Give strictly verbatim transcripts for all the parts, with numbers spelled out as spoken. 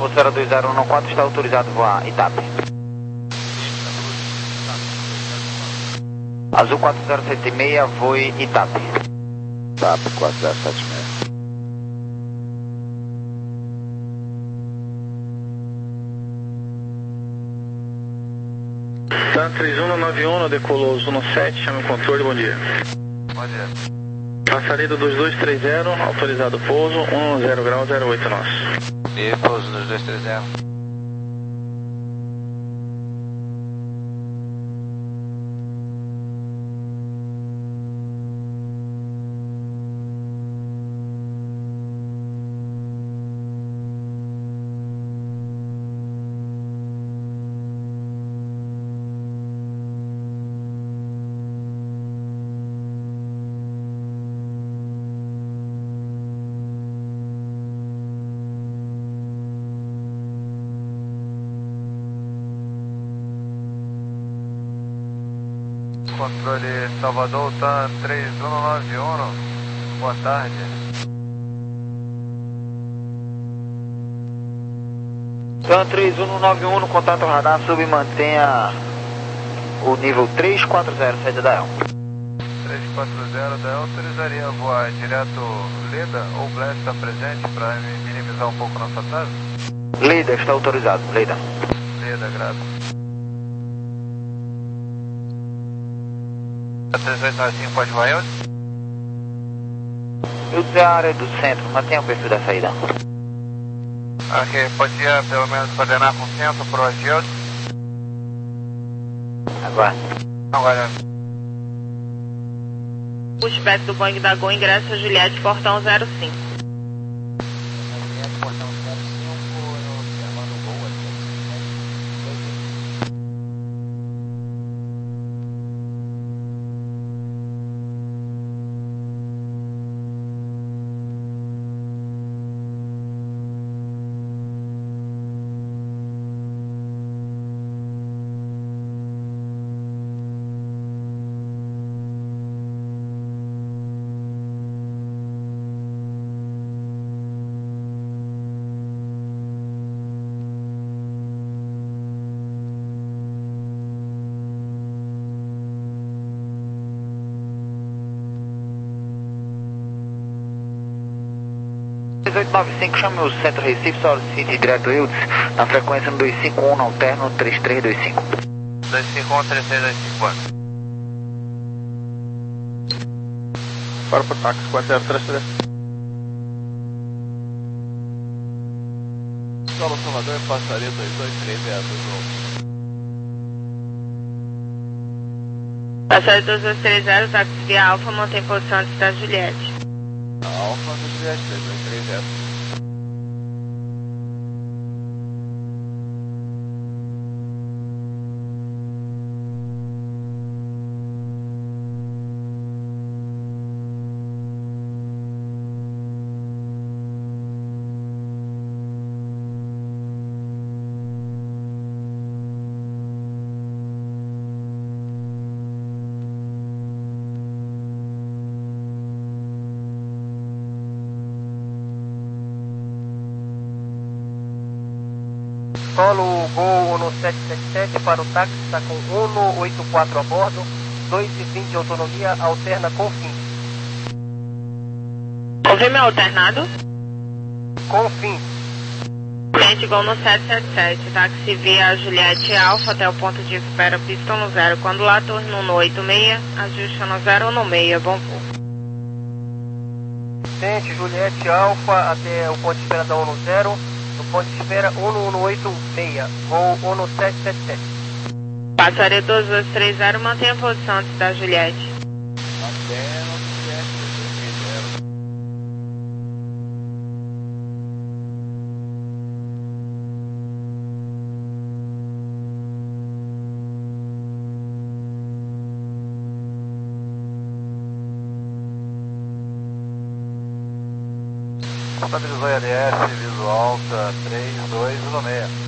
Atmosfera dois zero um quatro está autorizado voar Itape. Azul quatro zero sete seis, voe Itape. Itape quatro zero sete seis. Tá, três um nove um, decolou Zona sete, chama o controle, bom dia. Bom dia. Passarida dois dois três zero, autorizado pouso, um zero grau zero oito nosso. E pouso dois dois três zero. Controle Salvador, tá três um nove um, boa tarde. Tan três um nove um, contato radar, sub e mantenha o nível três quatro zero, saída da El. três quatro zero da El, autorizaria voar direto Leda ou Blast está presente para minimizar um pouco nosso atraso? Leda está autorizado, Leda. Leda, graças. três oito nove cinco pode voar onde? Eu usei a área do centro, mantenha o perfil da saída. Ok, podia pelo menos coordenar com o centro para o Agilde? Aguarde. Agora. Pushback do Boeing da Gol, ingresso Juliette, portão zero cinco. três oito nove cinco, chame o centro Recife, solicite direto Wilds, na frequência no dois cinco um, no alterno três três dois cinco. dois cinco um, três três dois cinco. Para para o táxi quatro zero três três. Solo Salvador, passaria dois dois três zero dois um. Passaria dois dois três zero, táxi via Alfa, mantém posição antes da Juliette. Alfa do Juliette, dois dois três zero. Solo Gol Uno sete sete sete para o táxi, está com Uno oito quatro a bordo, dois e vinte de autonomia, alterna com fim. Confirme alternado. Com fim. Cliente Gol no sete sete sete, táxi via Juliette Alfa até o ponto de espera, pista no zero. Quando lá, torre no oito seis, ajuste no zero no seis, bom voo. Cliente Juliette Alfa até o ponto de espera da Uno zero. No ponto de espera um um oito seis, voo Uno sete sete sete. Passaria dois dois três zero, mantenha a posição antes da Juliette. Até no Juliette, dois dois três zero. Contabilizou I L S, visual, tá três dois um seis.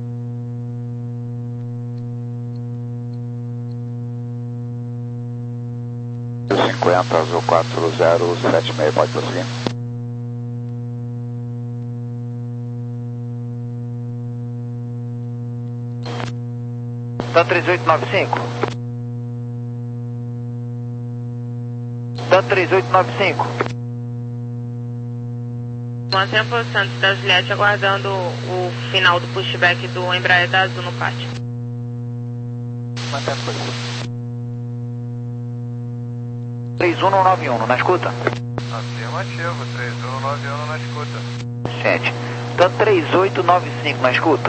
cinquenta, azul quatro zero sete seis, pode prosseguir. Tanto três oito nove cinco. Tanto três oito nove cinco. Mantenha a posição da Juliette aguardando o final do pushback do Embraer da Azul no pátio. Mantenha a posição. três um nove um, na escuta? Afirmativo, três um nove um na escuta. Gente, tanto três oito nove cinco na escuta?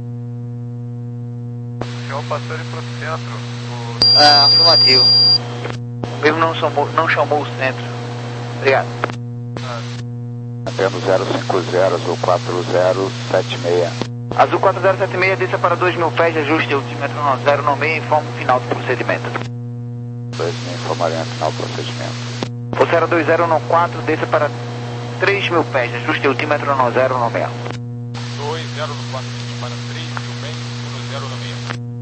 O senhor passou ele pro centro. O... Ah, afirmativo. O mesmo não chamou, não chamou o centro. Obrigado. Ah. Mantendo zero cinco zero, Azul quatro zero sete seis. Azul quatro zero sete seis, desça para dois mil pés, ajuste altímetro zero no meio e informe o final do procedimento. dois mil informaria no final do procedimento. O zero dois zero um quatro, desça para três mil pés, ajuste altímetro zero no meio. dois zero quatro para três mil pés, zero no meio.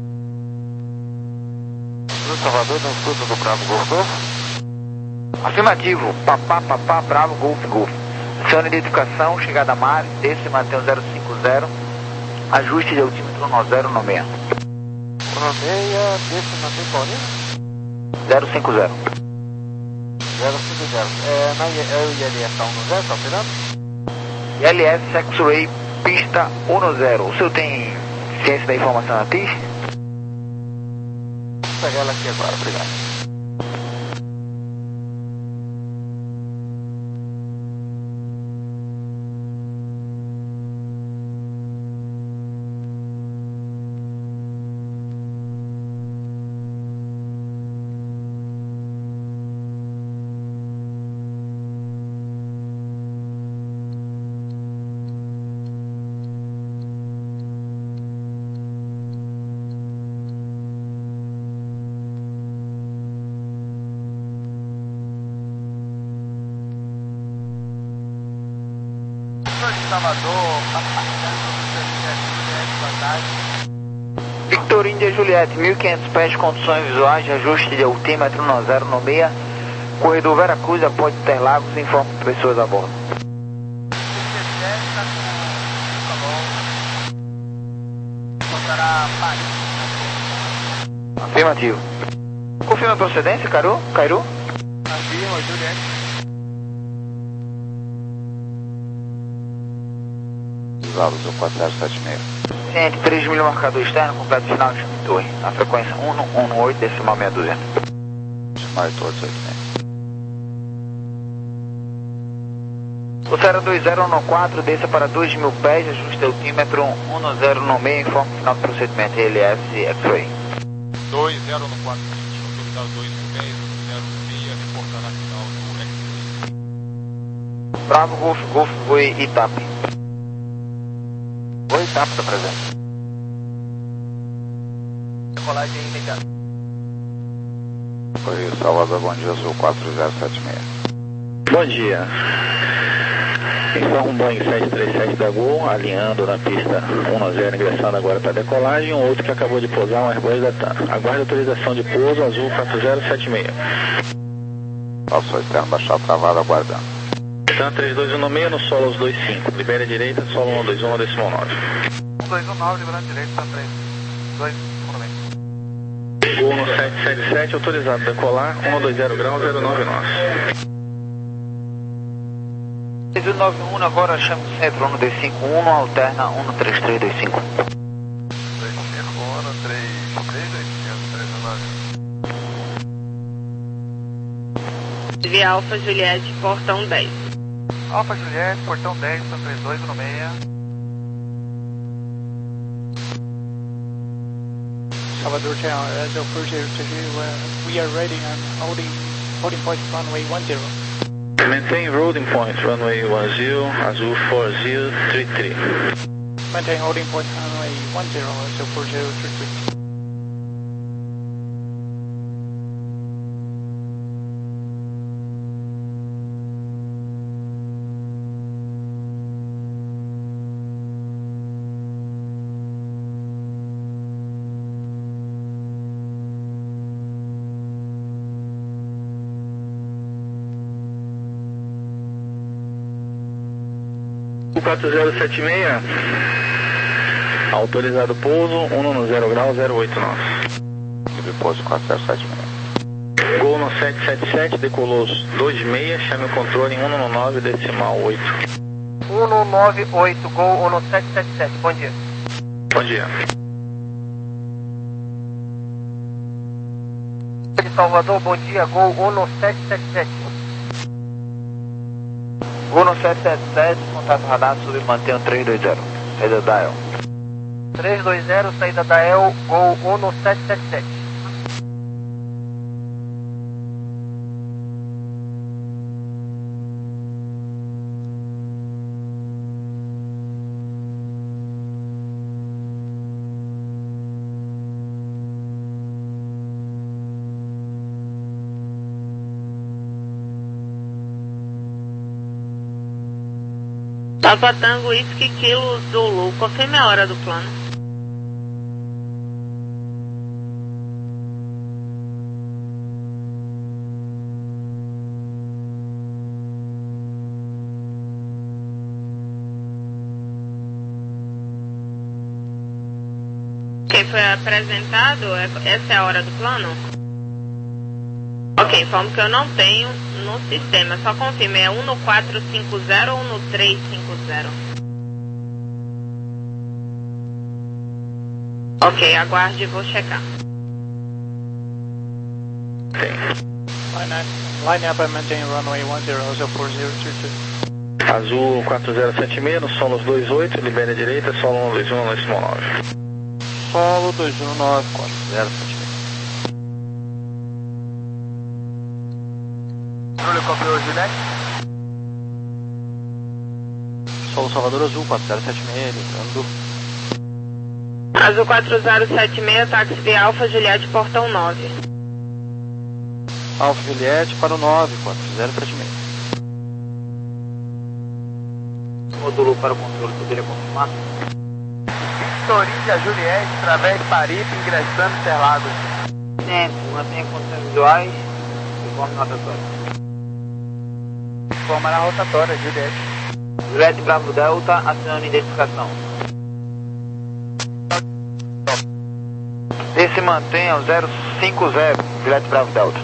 Salvador, na escuta do Bravo Golf Golf. Afirmativo, papá, papá, Bravo, Golf, Golf. Acione identificação, chegada a mar, desça e mantém o zero cinco zero, ajuste de altímetro zero no meio. No meia, desce, mantém Paulina? zero cinco zero. zero cinco zero. É, na, é o I L S um no zero, tá operando? I L S X-Ray, pista um zero. O senhor tem ciência da informação na T I S? Vou pegar ela aqui agora, obrigado. Salvador, Victor India Juliette, mil e quinhentos pés, condições visuais de ajuste de altímetro zero no meio, corredor Veracruz, após Interlagos, informe pessoas a bordo. Afirmativo. Confirma a procedência, Cairu? Cairu? Afirma, Juliette. Azul quatro zero sete seis. Ciente, três mil marcador externo, completo final de torre. Na frequência um um um oito, decimal meia dúzia. Decimal oito oito seis. O zero dois zero um quatro, desça para dois mil pés, ajuste altímetro um zero no meio, informe final do procedimento. L S X-Ray. dois zero quatro, autorizado dois mil pés, zero no meio, reportar a final do X-Ray. Bravo, Golf, Golf, Voi, Itape. Oi, Itape, está presente. Decolagem imediata. Oi, Salvador, bom dia, Azul quatro zero sete seis. Bom dia. Informa um Boeing sete três sete da Gol, alinhando na pista um zero, ingressando agora para decolagem. Um outro que acabou de pousar, um Airbus da TAM. Aguarde autorização de pouso, Azul quatro zero sete seis. Passou externo, baixar travado, aguardando. TAM três dois um no meio, no solo os dois cinco. Libere a direita, solo um dois um, decimal nove. um dois um nove, liberando direito, tá três. dois, um no meio. Gol no sete sete sete, autorizado decolar, um dois zero grau, zero nove nove. três um nove um, agora chama o centro um dois cinco um, alterna um três três dois cinco. dois cinco um, três três dois cinco, três um nove. Via Alfa Juliette, portão dez. Alfa Juliette, portão dez, São três dois um no meio. Salvador Tower, as of first air to do, uh, we are ready and holding, holding point runway one zero. Maintain holding point, runway one zero, Azul four zero three three. Maintain holding point runway one zero, as of four zero three three. quatro zero sete seis, Autorizado pouso, um no zero grau, zero oito nove. Livre pouso quatro zero sete seis. Gol no sete sete sete, decolou dois seis, chame o controle em um no nove, decimal oito. um no nove oito, Gol um no sete sete sete, bom dia. Bom dia. De Salvador, bom dia, Gol um no sete sete sete. Gol no sete sete sete, contato radar, sub mantenha três dois zero. Saída da El. três dois zero, saída da El, Gol um no sete sete sete. Papa Tango, Whisky, Kilo, Zulu. Confirme a hora do plano. Ok, foi apresentado. Essa é a hora do plano? Ok, informo que eu não tenho no sistema. Só confirme, é um no quatro cinco zero ou um no três cinco zero? Ok, aguarde e vou checar. Line up, line up and maintain runway one zero zero four zero two two. Azul quatro zero sete seis, no solo dois oito, libere a direita, solo um dois um, no decimal nove. Solo dois um nove quatro zero sete seis. Controle copiou, Juliette. Solo Salvador Azul quatro zero sete seis, lembrando. Azul quatro zero sete seis, táxi de Alfa, Juliette, portão nove. Alfa Juliette para o nove quatro zero sete seis. Módulo para o controle, poderia confirmar? Victoria Juliette, através de Paripe, ingressando Interlagos. Sempre, mantenha condições visuais e forma rotatória. Forma na rotatória, Juliette. Juliette Bravo Delta, assinando identificação. Esse mantenha o zero cinco zero, Juliette Bravo Delta.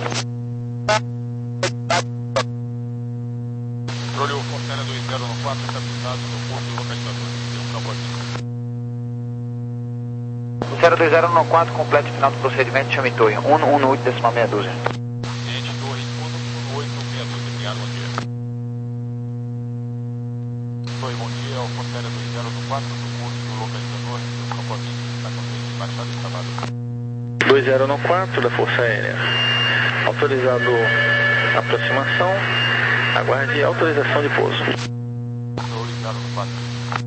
Controle o Fontana dois zero um quatro, estabilizado no porto localizador. Deu um cabotinho. O zero dois zero um quatro, completo final do procedimento, chame Torre. um no oito, decimal meia dúzia. Cliente Torre um no oito, meia dúzia. Obrigado, bom dia. Torre, bom dia. O Fontana dois zero um quatro, no porto localizador. Deu um cabotinho. Está contente, baixado e instalado. dois zero um quatro da Força Aérea. Autorizado aproximação. Aguarde autorização de pouso. Torre zero um quatro.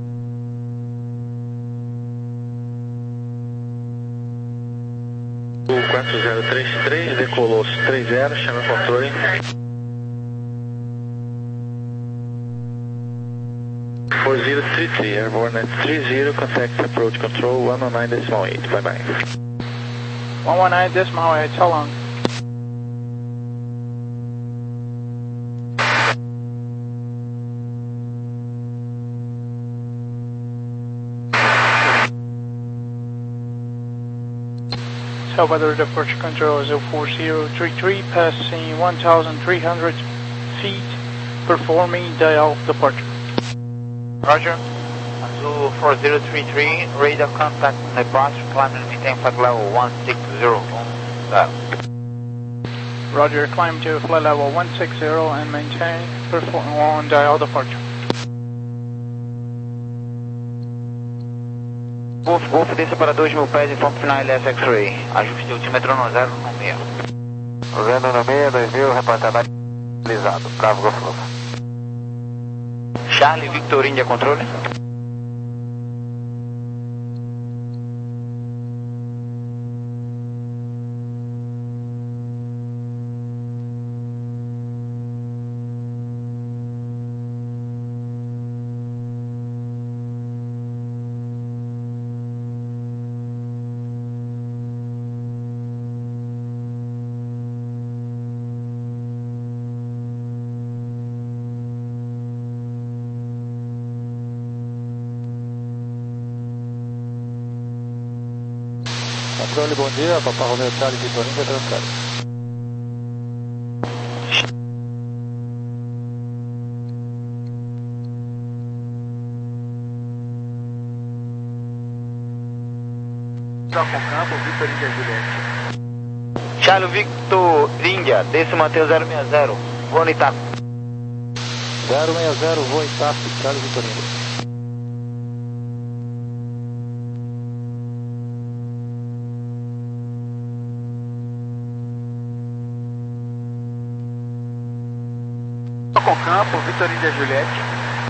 O quatro zero três três, decolou três zero, chame o controle. four zero three three, airborne at three zero, contact approach control one oh nine decimal eight, bye bye. one one nine decimal eight, how long? Salvador departure control zero four zero three three, passing one thousand three hundred feet, performing dial departure. Roger. Azul four zero three three, radar contact departure, climb and maintain flight level one six zero. Roger, climb to flight level one six zero and maintain perform on dial departure. Golf, Golf, desça para dois mil pés, informe final L S X-Ray. Ajuste altímetro no zero no seis. zero no seis, dois mil, reportamento realizado. Bravo Golf Golf. Charlie Victor India controle. Controle, bom dia, Papa Romeo Charlie Vitor India, transfere. Com campo, Vitor India Juliette. Charlie Victor India, desce mantém o zero seis zero, vou no Itaco. zero seis zero, voo Itaco, Charlie Vitor India. Com campo, Vitor India Juliette.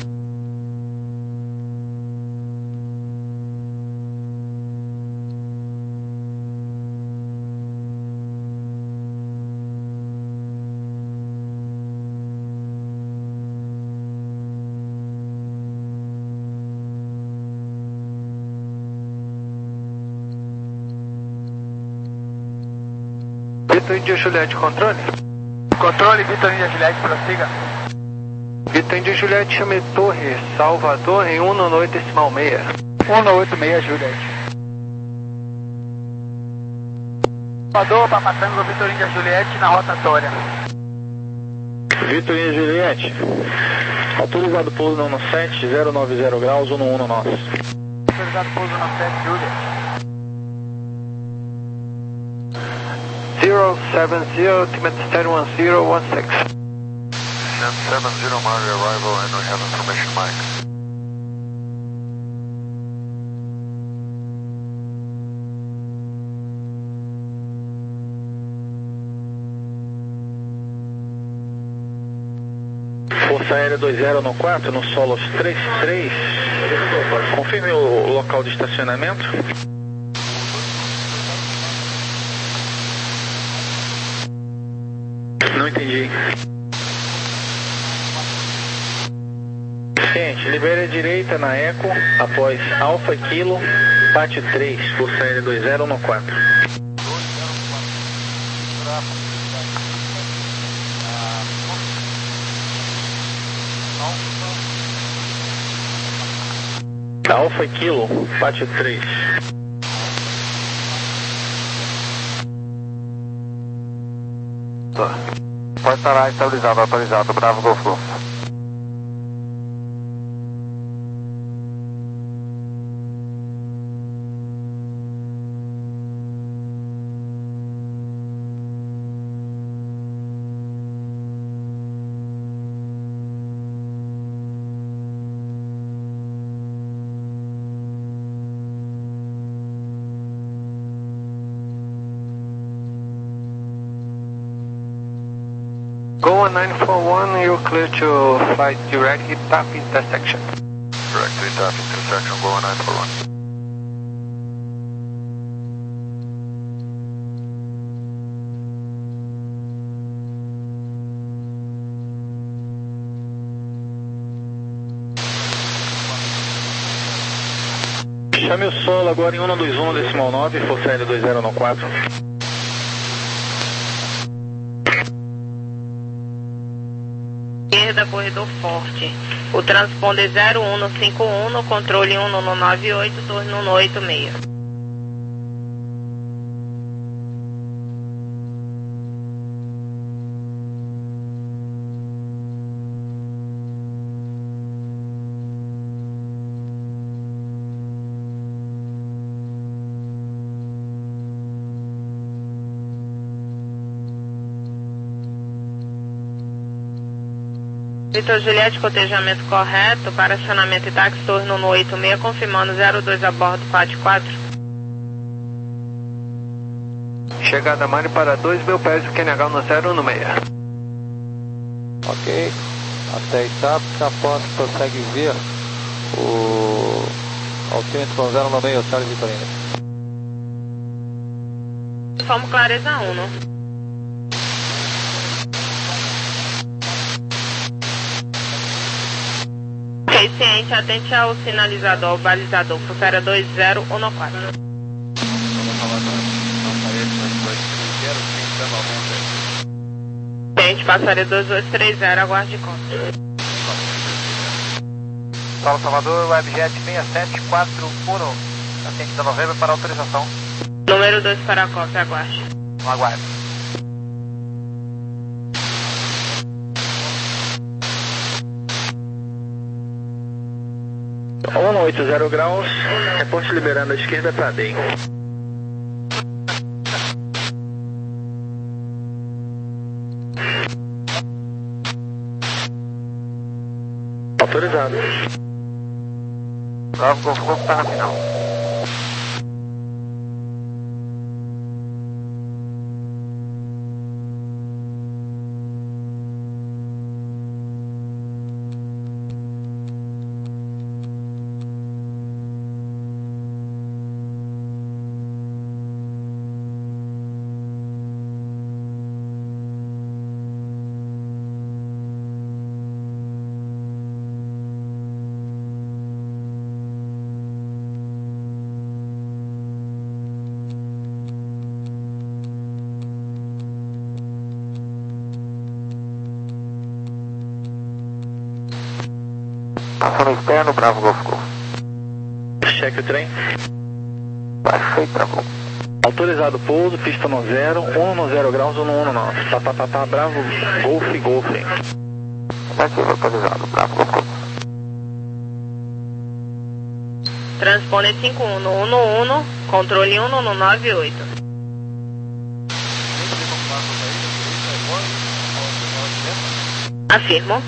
Vitor India Juliette, controle. Controle, Vitor India Juliette, prossiga. Vitor India Juliette, chame Torre, Salvador, em um nove oito decimal seis. um nove oito seis, Juliette. Salvador, Papa Tango, Vitor India Juliette, na rotatória. Vitor India Juliette, autorizado pouso no sete, zero nove zero graus, um no um no nosso. Autorizado pouso no sete, Juliette. zero seven zero, altimeter stereo one zero one six. seven zero Mario arrival and we have information mic. Força Aérea dois zero no quatro, no solo três três. Confirme o local de estacionamento. Não entendi. Gente, libere a direita na Eco, após Alfa Kilo, Pátio três, Força Aérea dois zero no quatro. Alfa Kilo, Pátio três. Pode parar, estabilizado, autorizado, Bravo Golf Golf. Go one nine four one, you're clear to fly direct Itaco intersection. Direct to Itaco intersection, go one nine four one. Chame o solo agora em um dois um decimal nove, Força Aérea dois zero no quatro. Esquerda, corredor forte. O transponder zero um no cinco um, no controle um no nove oito, torno um no oito seis. Vitor Juliette, cotejamento correto para acionamento e táxi, torno no oito seis, confirmando zero dois a bordo, Pátio quatro. Chegada Mari para dois mil pés, Q N H no zero um seis. Ok, até Itaco, após prossegue via o altímetro zero nove seis, Charlie Vitor India. Somos clareza um, não? Ok, ciente, atente ao sinalizador, ao balizador, Força Aérea dois zero um no quatro. Ciente, passaria dois dois três zero, aguarde conta. Paulo Salvador, Webjet seis sete quatro um, atente da Novembro para autorização. Número dois para a cópia, aguarde. Aguarde. um oito zero graus, reporte liberando a esquerda para D. Autorizado. Bravo Golf Golf está na final. Passando externo, Bravo Golf Golf. Cheque o trem. Perfeito, Bravo. Autorizado pouso, pista no zero, um no zero graus, um no um no nove. Tá, tá, tá, tá, Bravo Golf Golf. Negativo, autorizado, Bravo Golf Golf. Transponder cinco um no um no um no, controle um no nove oito. Afirmo.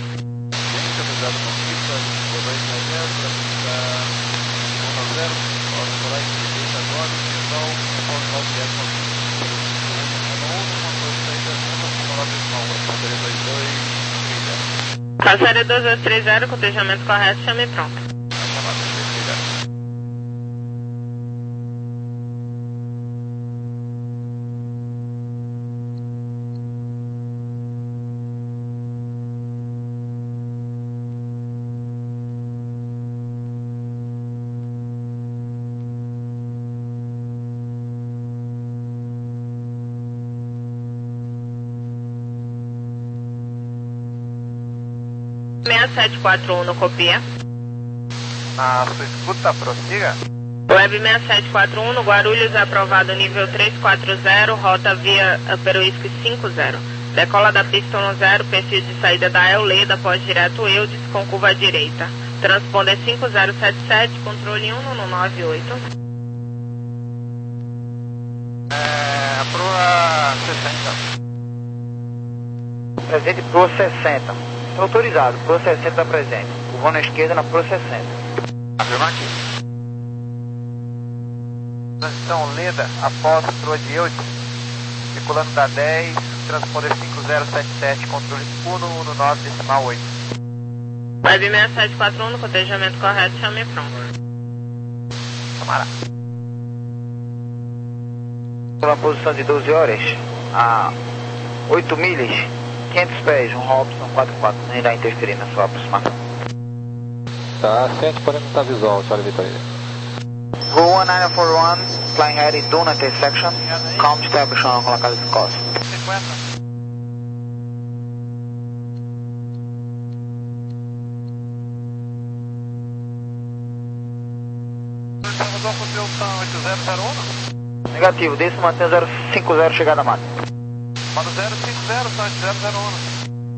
Passaria dois dois três zero, cotejamento correto, chame pronto. seis sete quatro um no copia. A sua escuta, prossiga. Web seis sete quatro um no Guarulhos, aprovado nível três quatro zero, rota via Upper Whisky cinco zero. Decola da pista um zero, perfil de saída da Euleda, pós direto Eudes, com curva à direita. Transponder cinco zero sete sete, controle um no nove oito. É, proa sessenta. Presente Pro sessenta. Está autorizado, Pro sessenta presente. Curvão na esquerda na Pro sessenta. Afirmativo. Transição Leda, após proa de Eudes, circulando da dez, transponder cinco zero sete sete, controle um no um no nove, decimal oito. Web seis sete quatro um no cotejamento correto, chame pronto. Camará. Uma posição de doze horas, a oito milhas, quinhentos pés, um Robson quatro quatro, nem irá interferir na sua aproximação. Tá, cento e quarenta tá visual, Charlie Vitória. Go one nine four one, flying heading Duna intersection, calm establishment com a casa de costa. cinquenta. Mudou a contribuição oito zero zero um? Negativo, desse mantém zero cinco zero chegada a mata. Mano zero cinco zero, são oito zero zero um.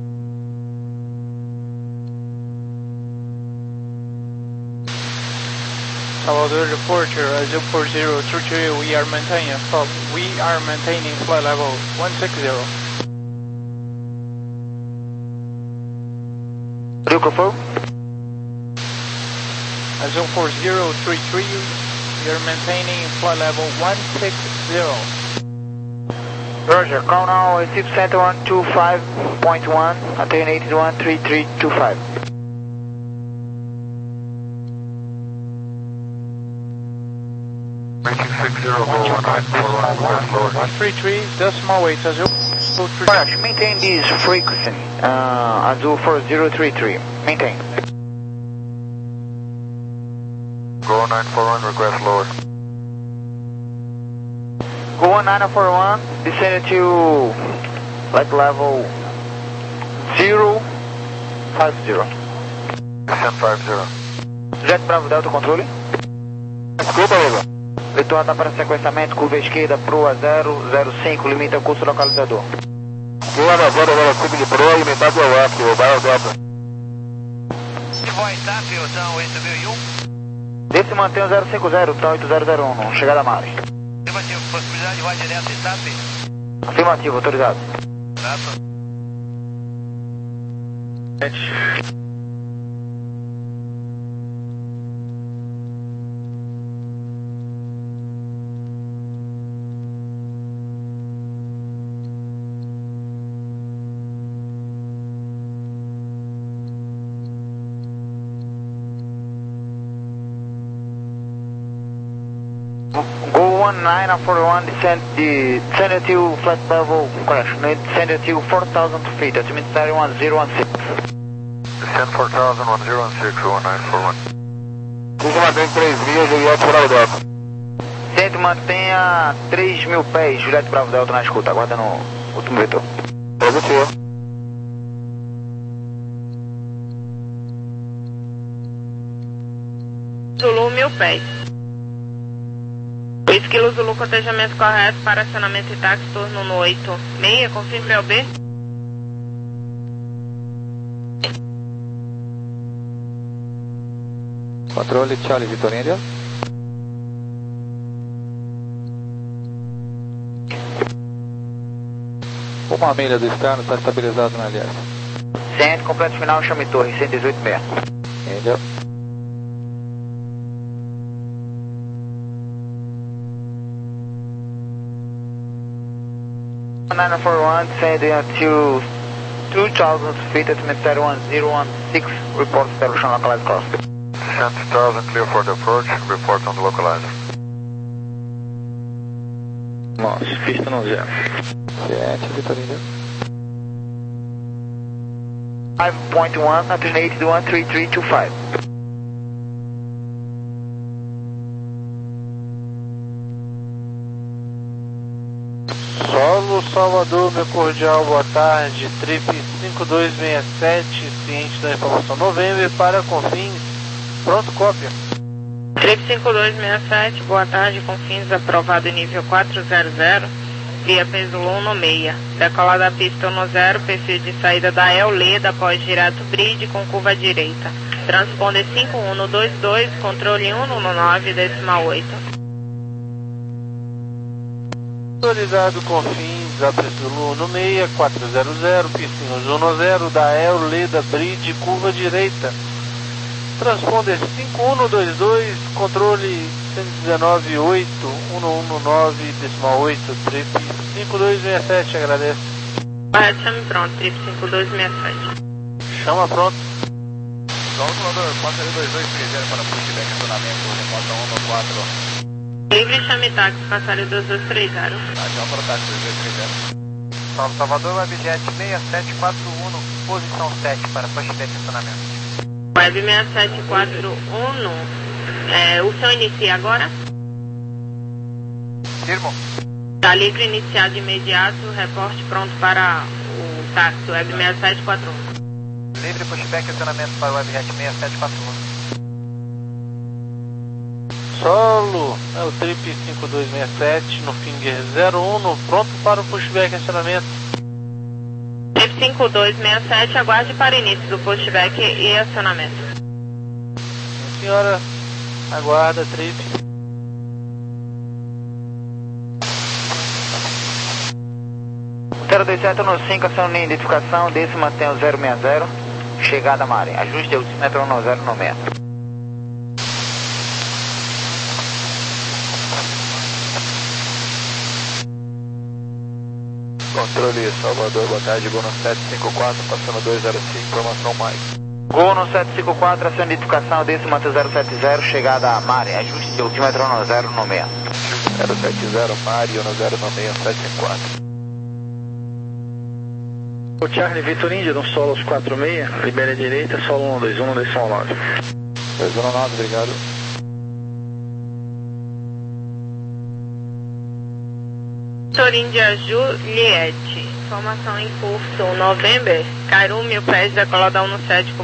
Salvador departure, Azul four zero three three, we are maintaining flight, we are maintaining flight level one six zero. Do you confirm? Azul four zero three three, we are maintaining flight level one six zero. Roger, call now receive center one two five point one, attain eight one three three two five. one three three, decimal eight, Azul three. Correct, maintain this frequency, uh, Azul four zero three three, maintain. Go nine four one, request lower. Go one nine four one, descend to like level zero five zero. Descend five zero. Jet Bravo Delta controle. Desculpa, Lula. Retorna para sequenciamento, curva esquerda, proa zero zero cinco, limita o curso localizador. Boa na zero zero cinco de proa, limitado ao left, o Baio Delta. Voz TAP, Otão oito mil e um. Desse mantém o zero cinco zero, Tom oito zero zero um, chegada a Mare. Afirmativo, possibilidade de voz direta em TAP? Afirmativo, autorizado. Certo. Go one nine four one, descend, descend to flat level crash, descend to four thousand feet, that means thirty one zero one six. Descend four thousand, one zero one six, one nine four one. Curva mantém três milhas, Juliette Bravo Delta. Centro mantenha três mil pés, Juliette Bravo Delta na escuta, aguarda no último vetor. Positivo. Zulu mil pés. Esquilo Zulu, cotejamento correto para acionamento e táxi, turno no oito seis, confirme P O B. Controle Charlie Vitor India. Uma milha do externo está estabilizado na L S. Centro, completo final, chame torre, cento e dezoito seis. India. nine four one, descending to two thousand feet, that means thirty one zero one six, report solution localized cost. Descend two thousand, clear for the approach, report on the localizer. Nossa, pista no zero. Ciente, Vitor India. five point one, alternate to one three three two five. Solo Salvador, meu cordial, boa tarde, Trip cinco dois seis sete, ciente da informação November para Confins, pronto, cópia. Trip cinco dois seis sete, boa tarde, Confins, aprovado em nível quatro zero zero, via peso Luno seis, decolar da pista no zero, perfil de saída da Euleda, após direto bridge com curva à direita, transponder cinco um dois dois, controle um um nove, decimal oito. Autorizado Confins, Apesulu no seis, quatro zero zero, piscinos um zero, da Euleda Bridge, curva direita. Transponder cinco um dois dois, controle cento e nove oito, um um nove, decimal oito, trip cinco dois seis sete, agradece. Correto, chame pronto, trip cinco dois seis sete. Chama pronto. João Salvador, quatro dois dois três zero para pushback, acionamento, remota um no quatro. Livre, chame táxi, passaria dois dois três zero. Ação para o táxi dois dois três zero. Salve Salvador, Webjet seis sete quatro um, posição sete para pushback acionamento. Web seis sete quatro um, é, o senhor inicia agora? Firmo. Está livre, iniciar de imediato, reporte pronto para o táxi, Web seis sete quatro um. Livre, pushback acionamento para o Webjet seis sete quatro um. Solo, é o Trip cinco dois seis sete, no Finger zero um, pronto para o pushback acionamento. Trip cinco dois seis sete, aguarde para início do pushback e acionamento. Sim, senhora, aguarda, Trip. zero dois sete no cinco, ação de identificação, desse mantém o zero seis zero, chegada a Mare, ajuste altímetro no zero no seis. Controle Salvador, boa tarde, Gol no sete cinco quatro, passando dois zero cinco, informação mais. Gol no sete cinco quatro, ação de identificação, desse mantém o zero sete zero, chegada a Mare, ajuste de altímetro no zero no seis. zero sete zero, Mare, no zero no seis, sete cinco quatro. O Charlie Vitor India, no solo aos quatro seis, libera a direita, solo um dois um, decimal nove. dois um nove, obrigado. Vitor India Juliette, informação em curso November, Cairu, mil pés, decolar da um sete.